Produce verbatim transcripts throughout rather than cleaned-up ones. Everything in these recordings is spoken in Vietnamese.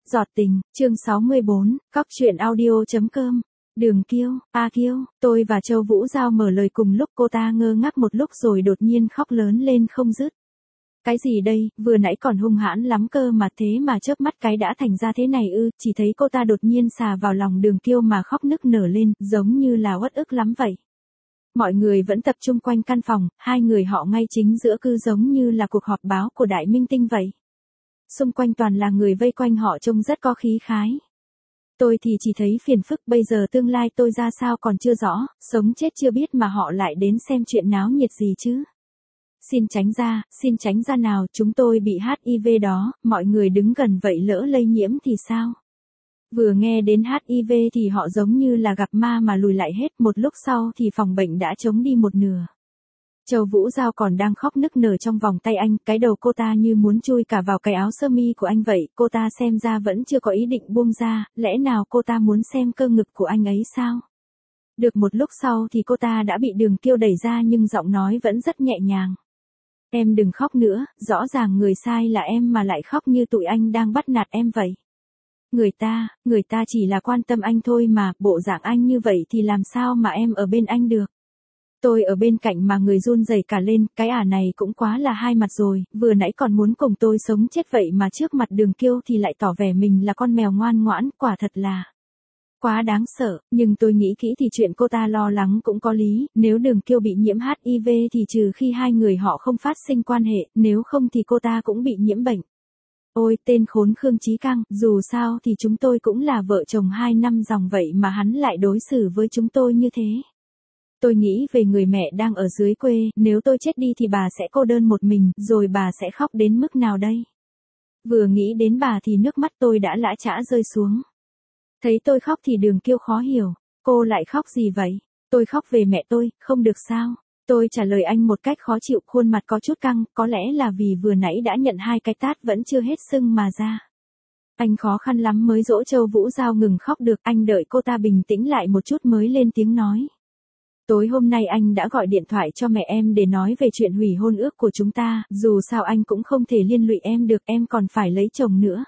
Giọt tình, chương sáu mươi bốn, Cóc truyện audio.com. Đường Kiêu, A Kiêu, tôi và Châu Vũ Giao mở lời cùng lúc, cô ta ngơ ngác một lúc rồi đột nhiên khóc lớn lên không dứt. Cái gì đây, vừa nãy còn hung hãn lắm cơ mà, thế mà chớp mắt cái đã thành ra thế này ư? Chỉ thấy cô ta đột nhiên xà vào lòng Đường Kiêu mà khóc nức nở lên, giống như là uất ức lắm vậy. Mọi người vẫn tập trung quanh căn phòng, hai người họ ngay chính giữa, cứ giống như là cuộc họp báo của đại minh tinh vậy. Xung quanh toàn là người vây quanh họ, trông rất có khí khái. Tôi thì chỉ thấy phiền phức, bây giờ tương lai tôi ra sao còn chưa rõ, sống chết chưa biết mà họ lại đến xem chuyện náo nhiệt gì chứ. Xin tránh ra, xin tránh ra nào, chúng tôi bị hát i vê đó, mọi người đứng gần vậy lỡ lây nhiễm thì sao? Vừa nghe đến hát i vê thì họ giống như là gặp ma mà lùi lại hết, một lúc sau thì phòng bệnh đã trống đi một nửa. Châu Vũ Giao còn đang khóc nức nở trong vòng tay anh, cái đầu cô ta như muốn chui cả vào cái áo sơ mi của anh vậy, cô ta xem ra vẫn chưa có ý định buông ra, lẽ nào cô ta muốn xem cơ ngực của anh ấy sao? Được một lúc sau thì cô ta đã bị Đường Kiêu đẩy ra nhưng giọng nói vẫn rất nhẹ nhàng. Em đừng khóc nữa, rõ ràng người sai là em mà lại khóc như tụi anh đang bắt nạt em vậy. Người ta, người ta chỉ là quan tâm anh thôi mà, bộ dạng anh như vậy thì làm sao mà em ở bên anh được. Tôi ở bên cạnh mà người run rẩy cả lên, cái ả này cũng quá là hai mặt rồi, vừa nãy còn muốn cùng tôi sống chết vậy mà trước mặt Đường Kiêu thì lại tỏ vẻ mình là con mèo ngoan ngoãn, quả thật là quá đáng sợ, nhưng tôi nghĩ kỹ thì chuyện cô ta lo lắng cũng có lý, nếu Đường Kiêu bị nhiễm hát i vê thì trừ khi hai người họ không phát sinh quan hệ, nếu không thì cô ta cũng bị nhiễm bệnh. Ôi, tên khốn Khương Chí Căng, dù sao thì chúng tôi cũng là vợ chồng hai năm dòng vậy mà hắn lại đối xử với chúng tôi như thế. Tôi nghĩ về người mẹ đang ở dưới quê, nếu tôi chết đi thì bà sẽ cô đơn một mình, rồi bà sẽ khóc đến mức nào đây? Vừa nghĩ đến bà thì nước mắt tôi đã lã chã rơi xuống. Thấy tôi khóc thì Đường Kiêu khó hiểu, cô lại khóc gì vậy? Tôi khóc về mẹ tôi, không được sao? Tôi trả lời anh một cách khó chịu, khuôn mặt có chút căng, có lẽ là vì vừa nãy đã nhận hai cái tát vẫn chưa hết sưng mà ra. Anh khó khăn lắm mới dỗ Châu Vũ Giao ngừng khóc được, anh đợi cô ta bình tĩnh lại một chút mới lên tiếng nói. Tối hôm nay anh đã gọi điện thoại cho mẹ em để nói về chuyện hủy hôn ước của chúng ta, dù sao anh cũng không thể liên lụy em được, em còn phải lấy chồng nữa.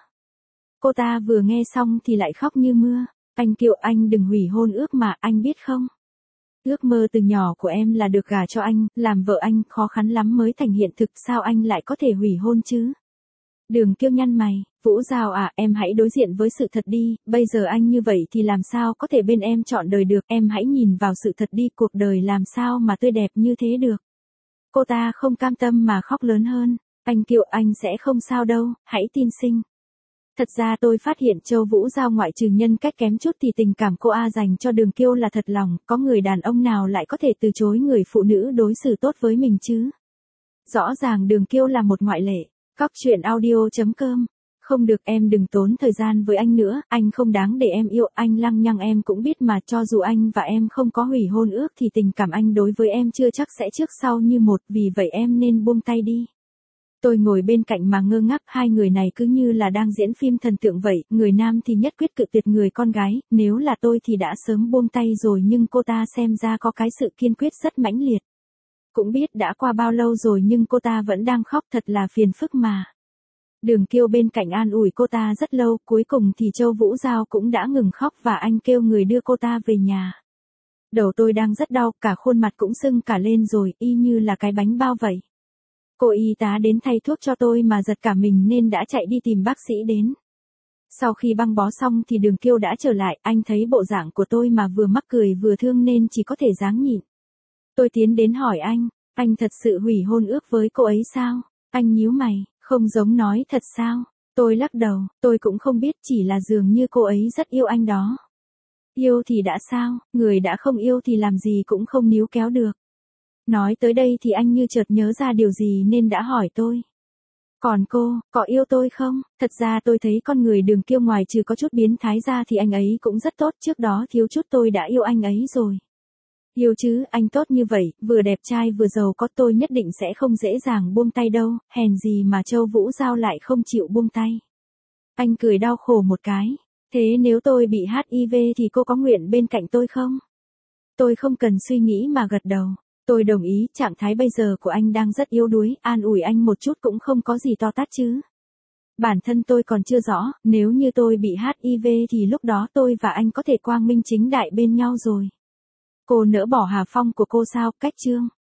Cô ta vừa nghe xong thì lại khóc như mưa. Anh Kiều, anh đừng hủy hôn ước mà, anh biết không? Ước mơ từ nhỏ của em là được gả cho anh, làm vợ anh, khó khăn lắm mới thành hiện thực, sao anh lại có thể hủy hôn chứ? Đường Kiêu nhăn mày, Vũ Giao à, em hãy đối diện với sự thật đi, bây giờ anh như vậy thì làm sao có thể bên em trọn đời được, em hãy nhìn vào sự thật đi, cuộc đời làm sao mà tươi đẹp như thế được. Cô ta không cam tâm mà khóc lớn hơn, anh Kiều, anh sẽ không sao đâu, hãy tin sinh. Thật ra tôi phát hiện Châu Vũ Giao ngoại trừ nhân cách kém chút thì tình cảm cô A dành cho Đường Kiêu là thật lòng, có người đàn ông nào lại có thể từ chối người phụ nữ đối xử tốt với mình chứ? Rõ ràng Đường Kiêu là một ngoại lệ. Cóc truyện audio.com. Không được, em đừng tốn thời gian với anh nữa, anh không đáng để em yêu, anh lăng nhăng em cũng biết mà, cho dù anh và em không có hủy hôn ước thì tình cảm anh đối với em chưa chắc sẽ trước sau như một, vì vậy em nên buông tay đi. Tôi ngồi bên cạnh mà ngơ ngác, hai người này cứ như là đang diễn phim thần tượng vậy, người nam thì nhất quyết cự tuyệt người con gái, nếu là tôi thì đã sớm buông tay rồi, nhưng cô ta xem ra có cái sự kiên quyết rất mãnh liệt. Cũng biết đã qua bao lâu rồi nhưng cô ta vẫn đang khóc, thật là phiền phức mà. Đường Kiêu bên cạnh an ủi cô ta rất lâu, cuối cùng thì Châu Vũ Giao cũng đã ngừng khóc và anh kêu người đưa cô ta về nhà. Đầu tôi đang rất đau, cả khuôn mặt cũng sưng cả lên rồi, y như là cái bánh bao vậy. Cô y tá đến thay thuốc cho tôi mà giật cả mình nên đã chạy đi tìm bác sĩ đến. Sau khi băng bó xong thì Đường Kiêu đã trở lại, anh thấy bộ dạng của tôi mà vừa mắc cười vừa thương nên chỉ có thể dáng nhịn. Tôi tiến đến hỏi anh, anh thật sự hủy hôn ước với cô ấy sao? Anh nhíu mày, không giống nói thật sao? Tôi lắc đầu, tôi cũng không biết, chỉ là dường như cô ấy rất yêu anh đó. Yêu thì đã sao, người đã không yêu thì làm gì cũng không níu kéo được. Nói tới đây thì anh như chợt nhớ ra điều gì nên đã hỏi tôi. Còn cô, có yêu tôi không? Thật ra tôi thấy con người Đường Kiêu ngoài trừ có chút biến thái ra thì anh ấy cũng rất tốt, trước đó thiếu chút tôi đã yêu anh ấy rồi. Yêu chứ, anh tốt như vậy, vừa đẹp trai vừa giàu có, tôi nhất định sẽ không dễ dàng buông tay đâu, hèn gì mà Châu Vũ Giao lại không chịu buông tay. Anh cười đau khổ một cái, thế nếu tôi bị hát i vê thì cô có nguyện bên cạnh tôi không? Tôi không cần suy nghĩ mà gật đầu. Tôi đồng ý, trạng thái bây giờ của anh đang rất yếu đuối, an ủi anh một chút cũng không có gì to tát chứ. Bản thân tôi còn chưa rõ, nếu như tôi bị hát i vê thì lúc đó tôi và anh có thể quang minh chính đại bên nhau rồi. Cô nỡ bỏ Hà Phong của cô sao, cách chương.